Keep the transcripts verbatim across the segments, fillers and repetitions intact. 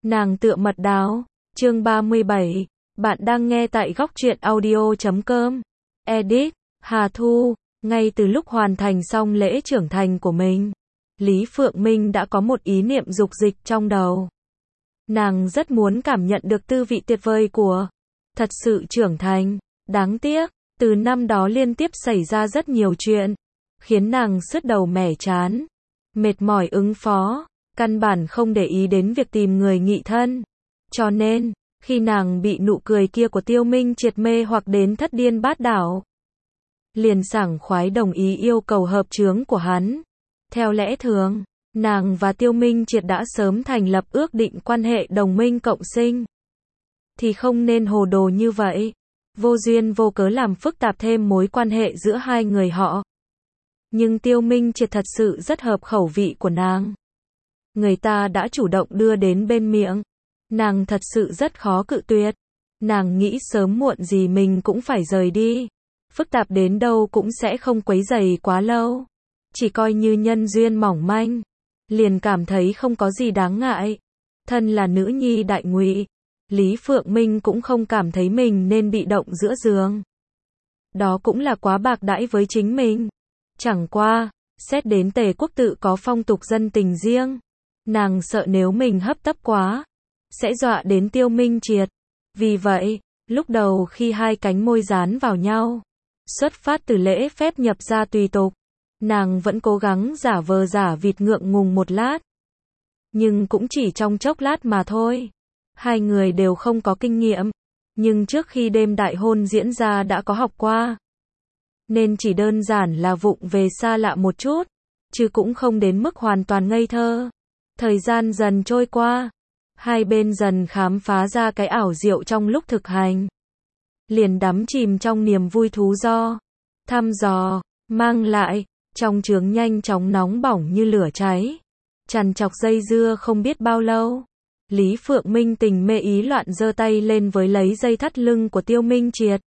Nàng tựa mật đào, chương ba mươi bảy, bạn đang nghe tại góc truyện audio chấm com. Edit, Hà Thu, ngay từ lúc hoàn thành xong lễ trưởng thành của mình, Lý Phượng Minh đã có một ý niệm dục dịch trong đầu. Nàng rất muốn cảm nhận được tư vị tuyệt vời của thật sự trưởng thành. Đáng tiếc, từ năm đó liên tiếp xảy ra rất nhiều chuyện, khiến nàng sứt đầu mẻ chán, mệt mỏi ứng phó, căn bản không để ý đến việc tìm người nghị thân. Cho nên, khi nàng bị nụ cười kia của Tiêu Minh triệt mê hoặc đến thất điên bát đảo, liền sảng khoái đồng ý yêu cầu hợp chướng của hắn. Theo lẽ thường, nàng và Tiêu Minh triệt đã sớm thành lập ước định quan hệ đồng minh cộng sinh, thì không nên hồ đồ như vậy, vô duyên vô cớ làm phức tạp thêm mối quan hệ giữa hai người họ. Nhưng Tiêu Minh triệt thật sự rất hợp khẩu vị của nàng. Người ta đã chủ động đưa đến bên miệng, nàng thật sự rất khó cự tuyệt. Nàng nghĩ sớm muộn gì mình cũng phải rời đi, phức tạp đến đâu cũng sẽ không quấy rầy quá lâu, chỉ coi như nhân duyên mỏng manh, liền cảm thấy không có gì đáng ngại. Thân là nữ nhi đại ngụy, Lý Phượng Minh cũng không cảm thấy mình nên bị động giữa giường. Đó cũng là quá bạc đãi với chính mình. Chẳng qua, xét đến Tề quốc tự có phong tục dân tình riêng, nàng sợ nếu mình hấp tấp quá, sẽ dọa đến Tiêu Minh triệt. Vì vậy, lúc đầu khi hai cánh môi dán vào nhau, xuất phát từ lễ phép nhập gia tùy tục, nàng vẫn cố gắng giả vờ giả vịt ngượng ngùng một lát. Nhưng cũng chỉ trong chốc lát mà thôi. Hai người đều không có kinh nghiệm, nhưng trước khi đêm đại hôn diễn ra đã có học qua, nên chỉ đơn giản là vụng về xa lạ một chút, chứ cũng không đến mức hoàn toàn ngây thơ. Thời gian dần trôi qua, hai bên dần khám phá ra cái ảo diệu trong lúc thực hành, liền đắm chìm trong niềm vui thú do thăm dò mang lại, trong chướng nhanh chóng nóng bỏng như lửa cháy, trằn trọc dây dưa không biết bao lâu. Lý Phượng Minh tình mê ý loạn giơ tay lên với lấy dây thắt lưng của Tiêu Minh triệt,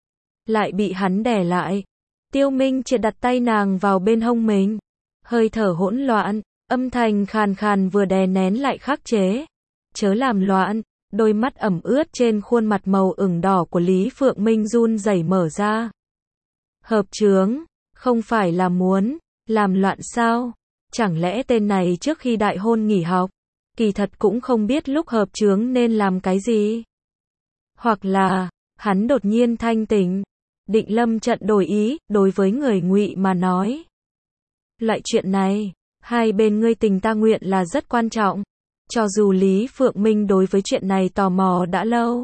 lại bị hắn đè lại. Tiêu Minh triệt đặt tay nàng vào bên hông mình, hơi thở hỗn loạn, âm thanh khàn khàn vừa đè nén lại khắc chế. Chớ làm loạn. Đôi mắt ẩm ướt trên khuôn mặt màu ửng đỏ của Lý Phượng Minh run rẩy mở ra. Hợp chướng, không phải là muốn làm loạn sao? Chẳng lẽ tên này trước khi đại hôn nghỉ học, kỳ thật cũng không biết lúc hợp chướng nên làm cái gì? Hoặc là, hắn đột nhiên thanh tỉnh, định lâm trận đổi ý. Đối với người ngụy mà nói, loại chuyện này, hai bên ngươi tình ta nguyện là rất quan trọng. Cho dù Lý Phượng Minh đối với chuyện này tò mò đã lâu,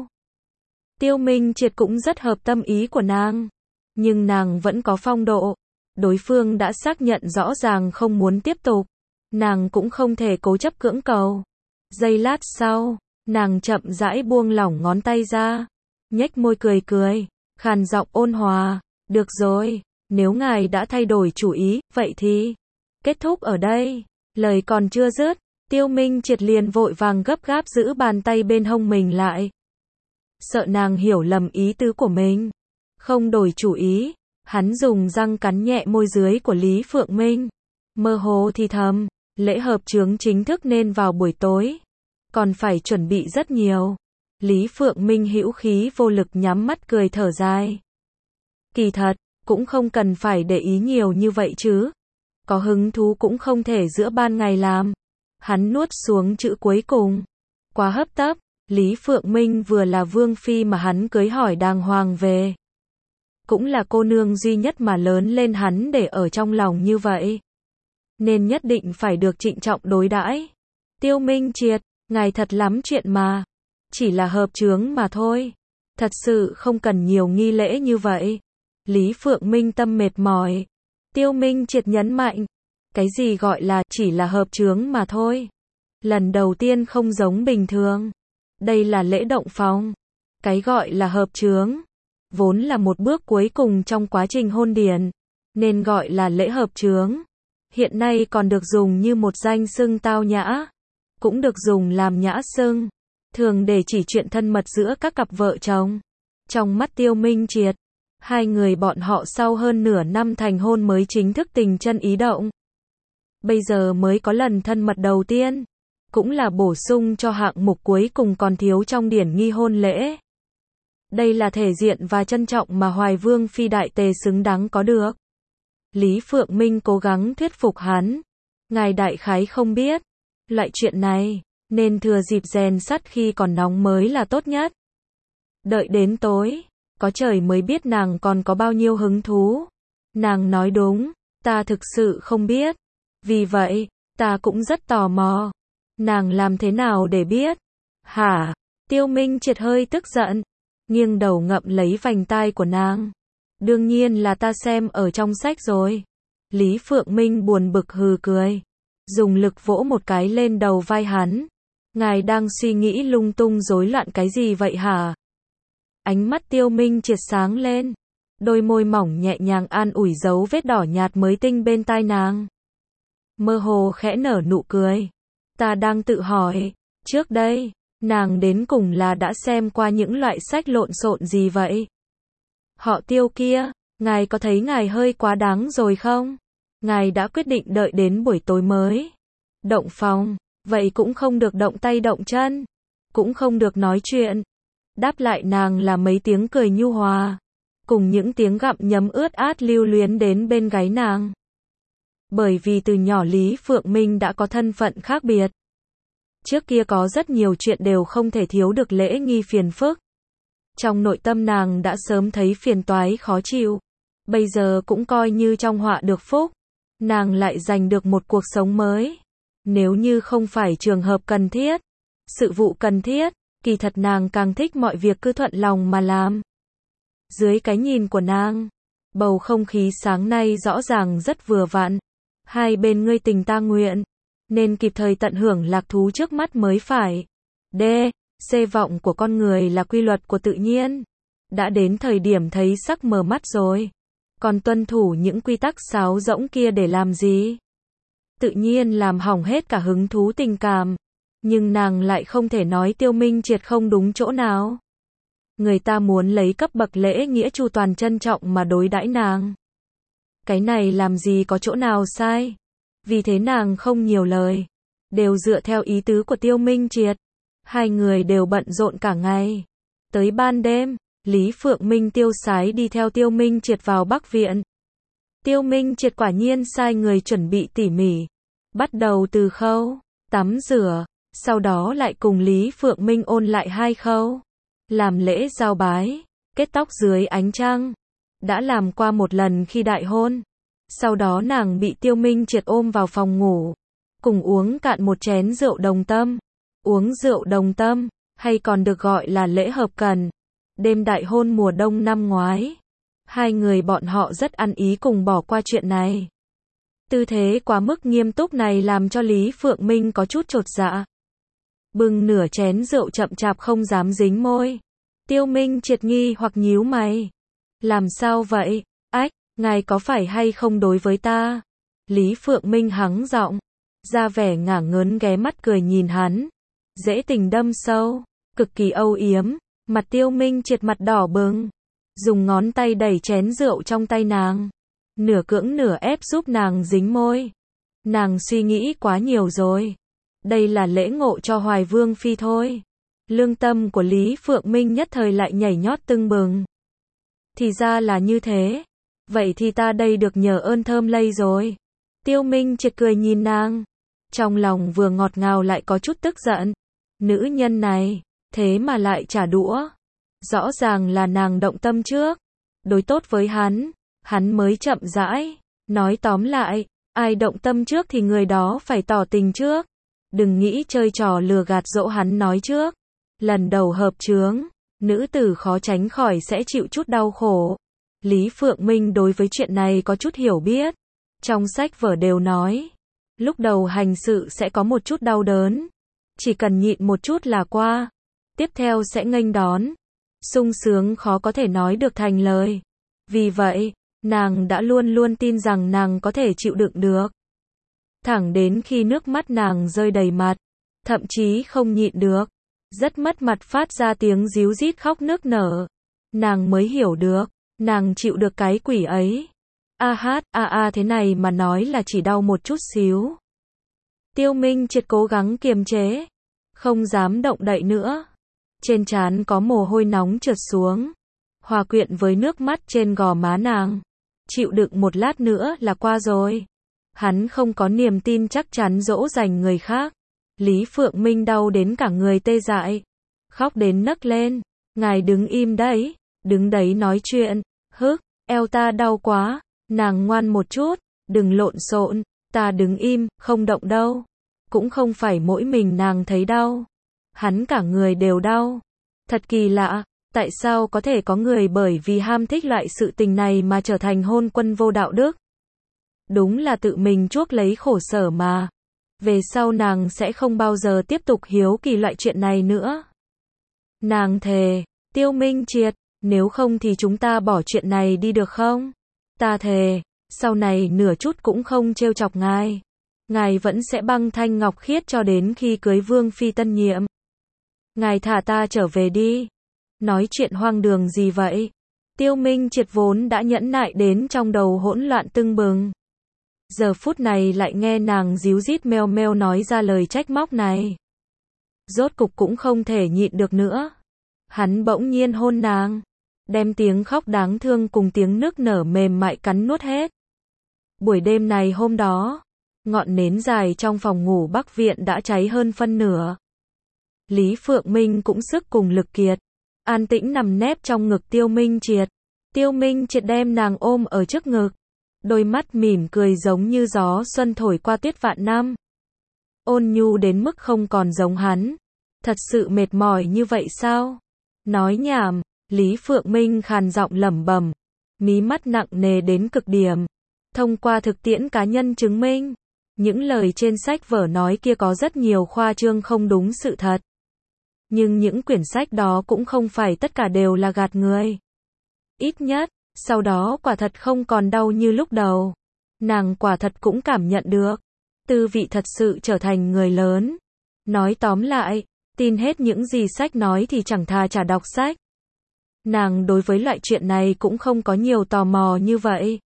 Tiêu Minh triệt cũng rất hợp tâm ý của nàng, nhưng nàng vẫn có phong độ. Đối phương đã xác nhận rõ ràng không muốn tiếp tục, nàng cũng không thể cố chấp cưỡng cầu. Giây lát sau, nàng chậm rãi buông lỏng ngón tay ra, nhếch môi cười cười, khàn giọng ôn hòa, được rồi, nếu ngài đã thay đổi chủ ý, vậy thì kết thúc ở đây. Lời còn chưa dứt, Tiêu Minh triệt liền vội vàng gấp gáp giữ bàn tay bên hông mình lại, sợ nàng hiểu lầm ý tứ của mình. Không đổi chủ ý, hắn dùng răng cắn nhẹ môi dưới của Lý Phượng Minh, mơ hồ thì thầm, lễ hợp chướng chính thức nên vào buổi tối, còn phải chuẩn bị rất nhiều. Lý Phượng Minh hữu khí vô lực nhắm mắt cười thở dài. Kỳ thật, cũng không cần phải để ý nhiều như vậy chứ. Có hứng thú cũng không thể giữa ban ngày làm. Hắn nuốt xuống chữ cuối cùng. Quá hấp tấp, Lý Phượng Minh vừa là vương phi mà hắn cưới hỏi đàng hoàng về, cũng là cô nương duy nhất mà lớn lên hắn để ở trong lòng như vậy, nên nhất định phải được trịnh trọng đối đãi. Tiêu Minh triệt, ngài thật lắm chuyện mà, chỉ là hợp chướng mà thôi, thật sự không cần nhiều nghi lễ như vậy. Lý Phượng Minh tâm mệt mỏi. Tiêu Minh triệt nhấn mạnh, cái gì gọi là chỉ là hợp chướng mà thôi? Lần đầu tiên không giống bình thường. Đây là lễ động phòng. Cái gọi là hợp chướng, vốn là một bước cuối cùng trong quá trình hôn điển, nên gọi là lễ hợp chướng. Hiện nay còn được dùng như một danh xưng tao nhã, cũng được dùng làm nhã xưng, thường để chỉ chuyện thân mật giữa các cặp vợ chồng. Trong mắt Tiêu Minh triệt, hai người bọn họ sau hơn nửa năm thành hôn mới chính thức tình chân ý động. Bây giờ mới có lần thân mật đầu tiên. cũng là bổ sung cho hạng mục cuối cùng còn thiếu trong điển nghi hôn lễ. Đây là thể diện và trân trọng mà Hoài Vương Phi đại tề xứng đáng có được. Lý Phượng Minh cố gắng thuyết phục hắn. Ngài đại khái không biết. Loại chuyện này, nên thừa dịp rèn sắt khi còn nóng mới là tốt nhất. Đợi đến tối, có trời mới biết nàng còn có bao nhiêu hứng thú. Nàng nói đúng, ta thực sự không biết. Vì vậy, ta cũng rất tò mò. Nàng làm thế nào để biết? Hả? Tiêu Minh Triệt hơi tức giận, nghiêng đầu ngậm lấy vành tai của nàng. Đương nhiên là ta xem ở trong sách rồi. Lý Phượng Minh buồn bực hừ cười, dùng lực vỗ một cái lên đầu vai hắn. Ngài đang suy nghĩ lung tung rối loạn cái gì vậy hả? Ánh mắt Tiêu Minh Triệt sáng lên, đôi môi mỏng nhẹ nhàng an ủi dấu vết đỏ nhạt mới tinh bên tai nàng. Mơ hồ khẽ nở nụ cười. Ta đang tự hỏi, trước đây, nàng đến cùng là đã xem qua những loại sách lộn xộn gì vậy? Họ Tiêu kia, ngài có thấy ngài hơi quá đáng rồi không? Ngài đã quyết định đợi đến buổi tối mới động phòng, vậy cũng không được động tay động chân, cũng không được nói chuyện. Đáp lại nàng là mấy tiếng cười nhu hòa, cùng những tiếng gặm nhấm ướt át lưu luyến đến bên gáy nàng. Bởi vì từ nhỏ Lý Phượng Minh đã có thân phận khác biệt. Trước kia có rất nhiều chuyện đều không thể thiếu được lễ nghi phiền phức. Trong nội tâm nàng đã sớm thấy phiền toái khó chịu. Bây giờ cũng coi như trong họa được phúc. Nàng lại giành được một cuộc sống mới. Nếu như không phải trường hợp cần thiết, sự vụ cần thiết, kỳ thật nàng càng thích mọi việc cứ thuận lòng mà làm. Dưới cái nhìn của nàng, bầu không khí sáng nay rõ ràng rất vừa vặn. Hai bên ngươi tình ta nguyện, nên kịp thời tận hưởng lạc thú trước mắt mới phải. D. C vọng của con người là quy luật của tự nhiên. Đã đến thời điểm thấy sắc mờ mắt rồi. Còn tuân thủ những quy tắc sáo rỗng kia để làm gì? Tự nhiên làm hỏng hết cả hứng thú tình cảm. Nhưng nàng lại không thể nói Tiêu Minh Triệt không đúng chỗ nào. Người ta muốn lấy cấp bậc lễ nghĩa chu toàn trân trọng mà đối đãi nàng. Cái này làm gì có chỗ nào sai. Vì thế nàng không nhiều lời, đều dựa theo ý tứ của Tiêu Minh Triệt. Hai người đều bận rộn cả ngày. Tới ban đêm, Lý Phượng Minh tiêu sái đi theo Tiêu Minh Triệt vào Bắc Viện. Tiêu Minh Triệt quả nhiên sai người chuẩn bị tỉ mỉ. Bắt đầu từ khâu tắm rửa, sau đó lại cùng Lý Phượng Minh ôn lại hai khâu. Làm lễ giao bái, kết tóc dưới ánh trăng. Đã làm qua một lần khi đại hôn. Sau đó nàng bị Tiêu Minh Triệt ôm vào phòng ngủ, cùng uống cạn một chén rượu đồng tâm. Uống rượu đồng tâm, hay còn được gọi là lễ hợp cần. Đêm đại hôn mùa đông năm ngoái, hai người bọn họ rất ăn ý cùng bỏ qua chuyện này. Tư thế quá mức nghiêm túc này làm cho Lý Phượng Minh có chút chột dạ. Bưng nửa chén rượu chậm chạp không dám dính môi. Tiêu Minh Triệt nghi hoặc nhíu mày. Làm sao vậy? Ách, ngài có phải hay không đối với ta? Lý Phượng Minh hắng giọng, ra vẻ ngả ngớn ghé mắt cười nhìn hắn. Dễ tình đâm sâu, cực kỳ âu yếm. Mặt Tiêu Minh Triệt mặt đỏ bừng, dùng ngón tay đẩy chén rượu trong tay nàng, nửa cưỡng nửa ép giúp nàng dính môi. Nàng suy nghĩ quá nhiều rồi. Đây là lễ ngộ cho Hoài Vương Phi thôi. Lương tâm của Lý Phượng Minh nhất thời lại nhảy nhót tưng bừng. Thì ra là như thế. Vậy thì ta đây được nhờ ơn thơm lây rồi. Tiêu Minh Triệt cười nhìn nàng. Trong lòng vừa ngọt ngào lại có chút tức giận. Nữ nhân này, thế mà lại trả đũa. Rõ ràng là nàng động tâm trước. Đối tốt với hắn, hắn mới chậm rãi. Nói tóm lại, ai động tâm trước thì người đó phải tỏ tình trước. Đừng nghĩ chơi trò lừa gạt dỗ hắn nói trước. Lần đầu hợp chướng, nữ tử khó tránh khỏi sẽ chịu chút đau khổ. Lý Phượng Minh đối với chuyện này có chút hiểu biết. Trong sách vở đều nói, lúc đầu hành sự sẽ có một chút đau đớn. Chỉ cần nhịn một chút là qua. Tiếp theo sẽ nghênh đón. Sung sướng khó có thể nói được thành lời. Vì vậy, nàng đã luôn luôn tin rằng nàng có thể chịu đựng được. Thẳng đến khi nước mắt nàng rơi đầy mặt, thậm chí không nhịn được, rất mất mặt phát ra tiếng ríu rít khóc nức nở. Nàng mới hiểu được, nàng chịu được cái quỷ ấy. A hát, a a thế này mà nói là chỉ đau một chút xíu. Tiêu Minh Triệt cố gắng kiềm chế, không dám động đậy nữa. Trên trán có mồ hôi nóng trượt xuống, hòa quyện với nước mắt trên gò má nàng. Chịu đựng một lát nữa là qua rồi. Hắn không có niềm tin chắc chắn dỗ dành người khác. Lý Phượng Minh đau đến cả người tê dại, khóc đến nấc lên. Ngài đứng im đấy, đứng đấy nói chuyện. Hức, eo ta đau quá. Nàng ngoan một chút, đừng lộn xộn. Ta đứng im, không động đâu. Cũng không phải mỗi mình nàng thấy đau, hắn cả người đều đau. Thật kỳ lạ, tại sao có thể có người bởi vì ham thích loại sự tình này mà trở thành hôn quân vô đạo đức. Đúng là tự mình chuốc lấy khổ sở mà. Về sau nàng sẽ không bao giờ tiếp tục hiếu kỳ loại chuyện này nữa. Nàng thề, Tiêu Minh Triệt, nếu không thì chúng ta bỏ chuyện này đi được không? Ta thề, sau này nửa chút cũng không trêu chọc ngài. Ngài vẫn sẽ băng thanh ngọc khiết cho đến khi cưới vương phi tân nhiệm. Ngài thả ta trở về đi. Nói chuyện hoang đường gì vậy? Tiêu Minh Triệt vốn đã nhẫn nại đến trong đầu hỗn loạn tưng bừng. Giờ phút này lại nghe nàng díu dít meo meo nói ra lời trách móc này. Rốt cục cũng không thể nhịn được nữa. Hắn bỗng nhiên hôn nàng, đem tiếng khóc đáng thương cùng tiếng nức nở mềm mại cắn nuốt hết. Buổi đêm này hôm đó, ngọn nến dài trong phòng ngủ Bắc Viện đã cháy hơn phân nửa. Lý Phượng Minh cũng sức cùng lực kiệt, an tĩnh nằm nép trong ngực Tiêu Minh Triệt. Tiêu Minh Triệt đem nàng ôm ở trước ngực, đôi mắt mỉm cười giống như gió xuân thổi qua tuyết vạn năm. Ôn nhu đến mức không còn giống hắn. Thật sự mệt mỏi như vậy sao? Nói nhảm, Lý Phượng Minh khàn giọng lẩm bẩm, mí mắt nặng nề đến cực điểm. Thông qua thực tiễn cá nhân chứng minh, những lời trên sách vở nói kia có rất nhiều khoa trương không đúng sự thật. Nhưng những quyển sách đó cũng không phải tất cả đều là gạt người. Ít nhất, sau đó quả thật không còn đau như lúc đầu. Nàng quả thật cũng cảm nhận được tư vị thật sự trở thành người lớn. Nói tóm lại, tin hết những gì sách nói thì chẳng thà chả đọc sách. Nàng đối với loại chuyện này cũng không có nhiều tò mò như vậy.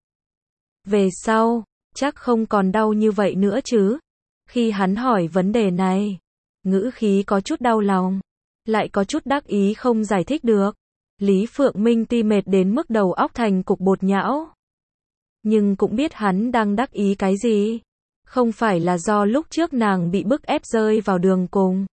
Về sau, chắc không còn đau như vậy nữa chứ. Khi hắn hỏi vấn đề này, ngữ khí có chút đau lòng, lại có chút đắc ý không giải thích được. Lý Phượng Minh ti mệt đến mức đầu óc thành cục bột nhão. Nhưng cũng biết hắn đang đắc ý cái gì. Không phải là do lúc trước nàng bị bức ép rơi vào đường cùng.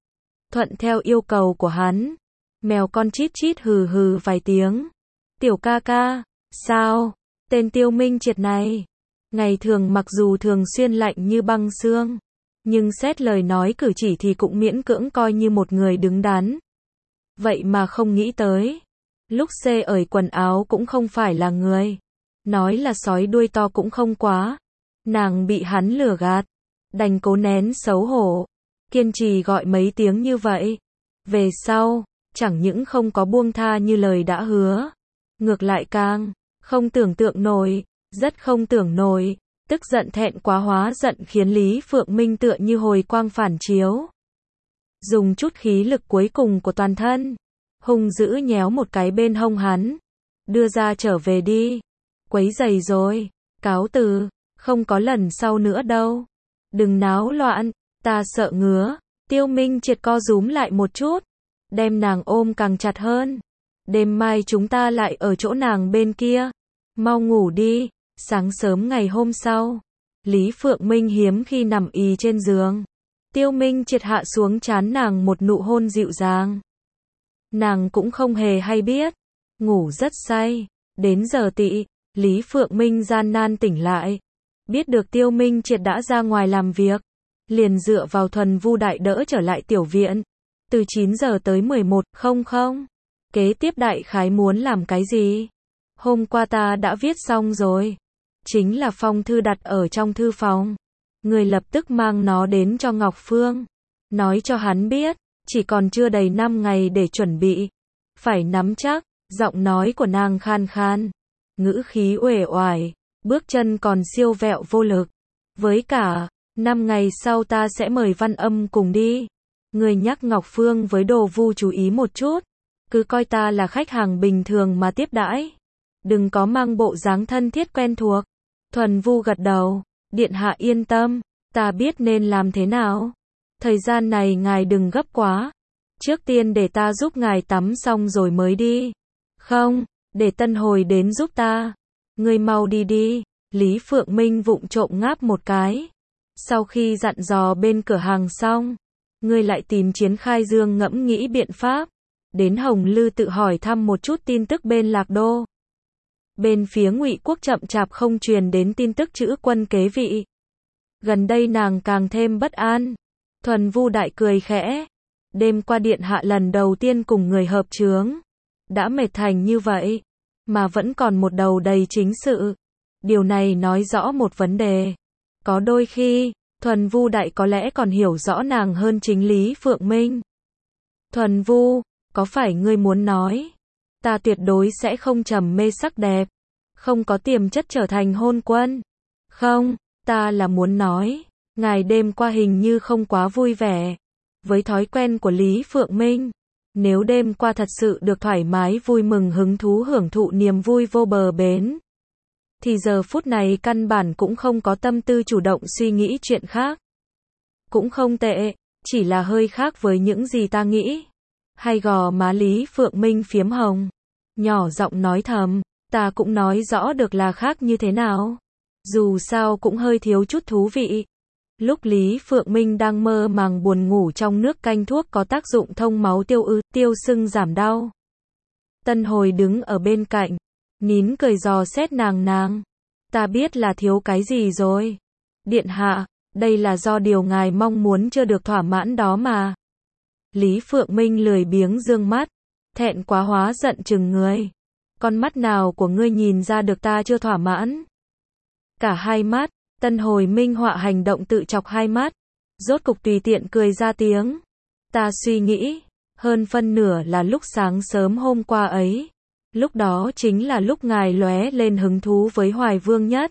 Thuận theo yêu cầu của hắn, mèo con chít chít hừ hừ vài tiếng. Tiểu ca ca, sao? Tên Tiêu Minh Triệt này, ngày thường mặc dù thường xuyên lạnh như băng xương, nhưng xét lời nói cử chỉ thì cũng miễn cưỡng coi như một người đứng đắn. Vậy mà không nghĩ tới, lúc xê ởi quần áo cũng không phải là người. Nói là sói đuôi to cũng không quá. Nàng bị hắn lừa gạt, đành cố nén xấu hổ, kiên trì gọi mấy tiếng như vậy. Về sau, chẳng những không có buông tha như lời đã hứa, ngược lại càng không tưởng tượng nổi, rất không tưởng nổi. Tức giận thẹn quá hóa giận khiến Lý Phượng Minh tựa như hồi quang phản chiếu. Dùng chút khí lực cuối cùng của toàn thân, hung dữ nhéo một cái bên hông hắn. Đưa ra trở về đi. Quấy giày rồi, cáo từ, không có lần sau nữa đâu. Đừng náo loạn, ta sợ ngứa. Tiêu Minh Triệt co rúm lại một chút, đem nàng ôm càng chặt hơn. Đêm mai chúng ta lại ở chỗ nàng bên kia. Mau ngủ đi. Sáng sớm ngày hôm sau, Lý Phượng Minh hiếm khi nằm ì trên giường. Tiêu Minh Triệt hạ xuống trán nàng một nụ hôn dịu dàng. Nàng cũng không hề hay biết, ngủ rất say. Đến giờ tị, Lý Phượng Minh gian nan tỉnh lại. Biết được Tiêu Minh Triệt đã ra ngoài làm việc, liền dựa vào Thuần Vu Đại đỡ trở lại tiểu viện. Từ chín giờ tới mười một, không không. Kế tiếp đại khái muốn làm cái gì? Hôm qua ta đã viết xong rồi. Chính là phong thư đặt ở trong thư phòng. Người lập tức mang nó đến cho Ngọc Phương. Nói cho hắn biết, chỉ còn chưa đầy năm ngày để chuẩn bị. Phải nắm chắc, giọng nói của nàng khan khan. Ngữ khí uể oải, bước chân còn siêu vẹo vô lực. Với cả, năm ngày sau ta sẽ mời Văn Âm cùng đi. Người nhắc Ngọc Phương với Đồ Vu chú ý một chút. Cứ coi ta là khách hàng bình thường mà tiếp đãi. Đừng có mang bộ dáng thân thiết quen thuộc. Thuần Vu gật đầu, điện hạ yên tâm, Ta biết nên làm thế nào. Thời gian này ngài đừng gấp quá. Trước tiên để ta giúp ngài tắm xong rồi mới đi. Không, để Tân Hồi đến giúp ta. Ngươi mau đi đi. Lý Phượng Minh vụng trộm ngáp một cái. Sau khi dặn dò bên cửa hàng xong, ngươi lại tìm Chiến Khai Dương ngẫm nghĩ biện pháp. Đến Hồng Lư tự hỏi thăm một chút tin tức bên Lạc Đô. Bên phía Ngụy Quốc chậm chạp không truyền đến tin tức chữ quân kế vị. Gần đây nàng càng thêm bất an. Thuần Vu Đại cười khẽ. Đêm qua điện hạ lần đầu tiên cùng người hợp chướng. Đã mệt thành như vậy, mà vẫn còn một đầu đầy chính sự. Điều này nói rõ một vấn đề. Có đôi khi, Thuần Vu Đại có lẽ còn hiểu rõ nàng hơn chính Lý Phượng Minh. Thuần Vu, có phải ngươi muốn nói, ta tuyệt đối sẽ không trầm mê sắc đẹp, không có tiềm chất trở thành hôn quân? Không, ta là muốn nói, ngài đêm qua hình như không quá vui vẻ. Với thói quen của Lý Phượng Minh, nếu đêm qua thật sự được thoải mái vui mừng hứng thú hưởng thụ niềm vui vô bờ bến, thì giờ phút này căn bản cũng không có tâm tư chủ động suy nghĩ chuyện khác. Cũng không tệ, chỉ là hơi khác với những gì ta nghĩ. Hay gò má Lý Phượng Minh phiếm hồng, nhỏ giọng nói thầm, ta cũng nói rõ được là khác như thế nào. Dù sao cũng hơi thiếu chút thú vị. Lúc Lý Phượng Minh đang mơ màng buồn ngủ trong nước canh thuốc có tác dụng thông máu tiêu ư, tiêu sưng giảm đau. Tân Hồi đứng ở bên cạnh, nín cười dò xét nàng nàng. Ta biết là thiếu cái gì rồi. Điện hạ, đây là do điều ngài mong muốn chưa được thỏa mãn đó mà. Lý Phượng Minh lười biếng dương mắt, thẹn quá hóa giận chừng người. Con mắt nào của ngươi nhìn ra được ta chưa thỏa mãn? Cả hai mắt. Tân Hồi minh họa hành động tự chọc hai mắt, rốt cục tùy tiện cười ra tiếng. Ta suy nghĩ, hơn phân nửa là lúc sáng sớm hôm qua ấy. Lúc đó chính là lúc ngài lóe lên hứng thú với Hoài Vương nhất.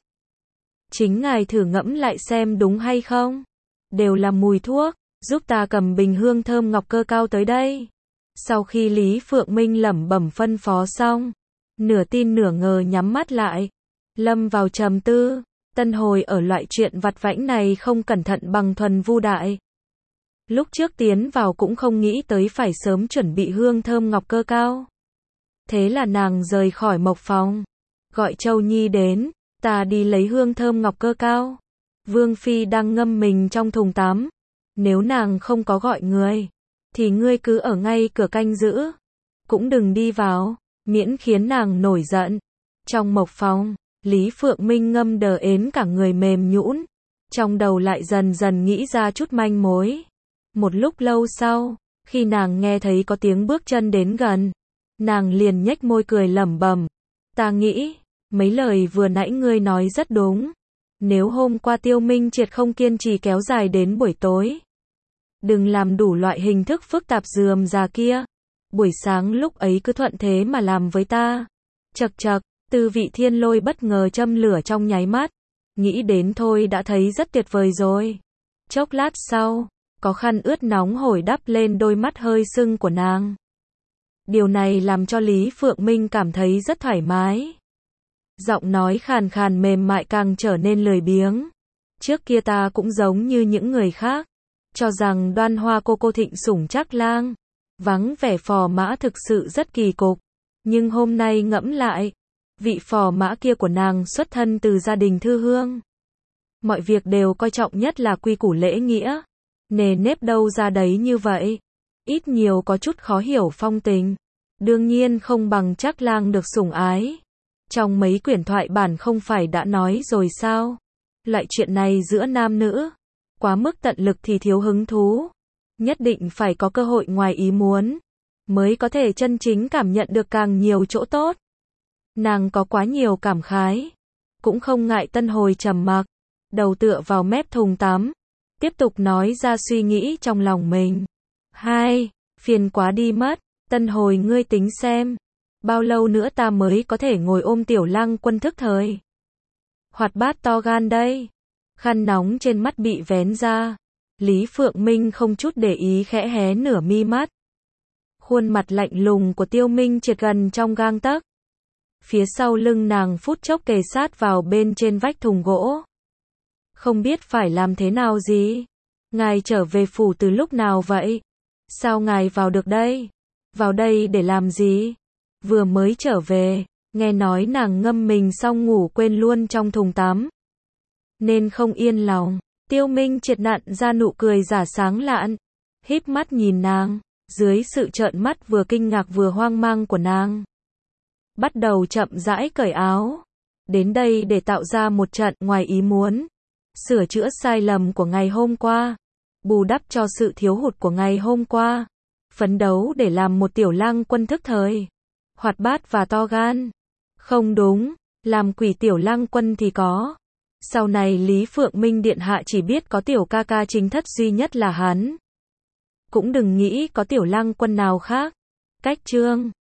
Chính ngài thử ngẫm lại xem đúng hay không. Đều là mùi thuốc, giúp ta cầm bình hương thơm ngọc cơ cao tới đây. Sau khi Lý Phượng Minh lẩm bẩm phân phó xong, nửa tin nửa ngờ nhắm mắt lại, lâm vào trầm tư. Tân Hồi ở loại chuyện vặt vãnh này không cẩn thận bằng Thuần Vu Đại. Lúc trước tiến vào cũng không nghĩ tới phải sớm chuẩn bị hương thơm ngọc cơ cao. Thế là nàng rời khỏi mộc phòng, gọi Châu Nhi đến, ta đi lấy hương thơm ngọc cơ cao. Vương Phi đang ngâm mình trong thùng tắm. Nếu nàng không có gọi người, thì ngươi cứ ở ngay cửa canh giữ. Cũng đừng đi vào, miễn khiến nàng nổi giận. Trong mộc phòng, Lý Phượng Minh ngâm đờ ến cả người mềm nhũn, trong đầu lại dần dần nghĩ ra chút manh mối. Một lúc lâu sau, khi nàng nghe thấy có tiếng bước chân đến gần, nàng liền nhếch môi cười lẩm bẩm, ta nghĩ, mấy lời vừa nãy ngươi nói rất đúng. Nếu hôm qua Tiêu Minh Triệt không kiên trì kéo dài đến buổi tối, đừng làm đủ loại hình thức phức tạp rườm rà kia, buổi sáng lúc ấy cứ thuận thế mà làm với ta. Chậc chậc. Tư Vị Thiên Lôi bất ngờ châm lửa trong nháy mắt, nghĩ đến thôi đã thấy rất tuyệt vời rồi. Chốc lát sau, có khăn ướt nóng hổi đắp lên đôi mắt hơi sưng của nàng. Điều này làm cho Lý Phượng Minh cảm thấy rất thoải mái. Giọng nói khàn khàn mềm mại càng trở nên lười biếng. Trước kia ta cũng giống như những người khác, cho rằng Đoan Hoa cô cô thịnh sủng Trác Lang, vắng vẻ phò mã thực sự rất kỳ cục. Nhưng hôm nay ngẫm lại, vị phò mã kia của nàng xuất thân từ gia đình thư hương. Mọi việc đều coi trọng nhất là quy củ lễ nghĩa. Nề nếp đâu ra đấy như vậy. Ít nhiều có chút khó hiểu phong tình. Đương nhiên không bằng Trác Lang được sủng ái. Trong mấy quyển thoại bản không phải đã nói rồi sao? Loại chuyện này giữa nam nữ, quá mức tận lực thì thiếu hứng thú. Nhất định phải có cơ hội ngoài ý muốn, mới có thể chân chính cảm nhận được càng nhiều chỗ tốt. Nàng có quá nhiều cảm khái, cũng không ngại Tân Hồi trầm mặc, đầu tựa vào mép thùng tắm, tiếp tục nói ra suy nghĩ trong lòng mình. Hai, phiền quá đi mất, Tân Hồi ngươi tính xem, bao lâu nữa ta mới có thể ngồi ôm Tiểu Lăng Quân thức thời. Hoạt bát to gan đây. Khăn nóng trên mắt bị vén ra, Lý Phượng Minh không chút để ý khẽ hé nửa mi mắt. Khuôn mặt lạnh lùng của Tiêu Minh Triệt gần trong gang tấc. Phía sau lưng nàng phút chốc kề sát vào bên trên vách thùng gỗ. Không biết phải làm thế nào gì? Ngài trở về phủ từ lúc nào vậy? Sao ngài vào được đây? Vào đây để làm gì? Vừa mới trở về, nghe nói nàng ngâm mình xong ngủ quên luôn trong thùng tắm. Nên không yên lòng. Tiêu Minh Triệt nặn ra nụ cười giả sáng lạn, híp mắt nhìn nàng, dưới sự trợn mắt vừa kinh ngạc vừa hoang mang của nàng. Bắt đầu chậm rãi cởi áo. Đến đây để tạo ra một trận ngoài ý muốn. Sửa chữa sai lầm của ngày hôm qua. Bù đắp cho sự thiếu hụt của ngày hôm qua. Phấn đấu để làm một tiểu lang quân thức thời. Hoạt bát và to gan. Không đúng, làm quỷ tiểu lang quân thì có. Sau này Lý Phượng Minh Điện Hạ chỉ biết có tiểu ca ca chính thất duy nhất là hắn. Cũng đừng nghĩ có tiểu lang quân nào khác. Cách chương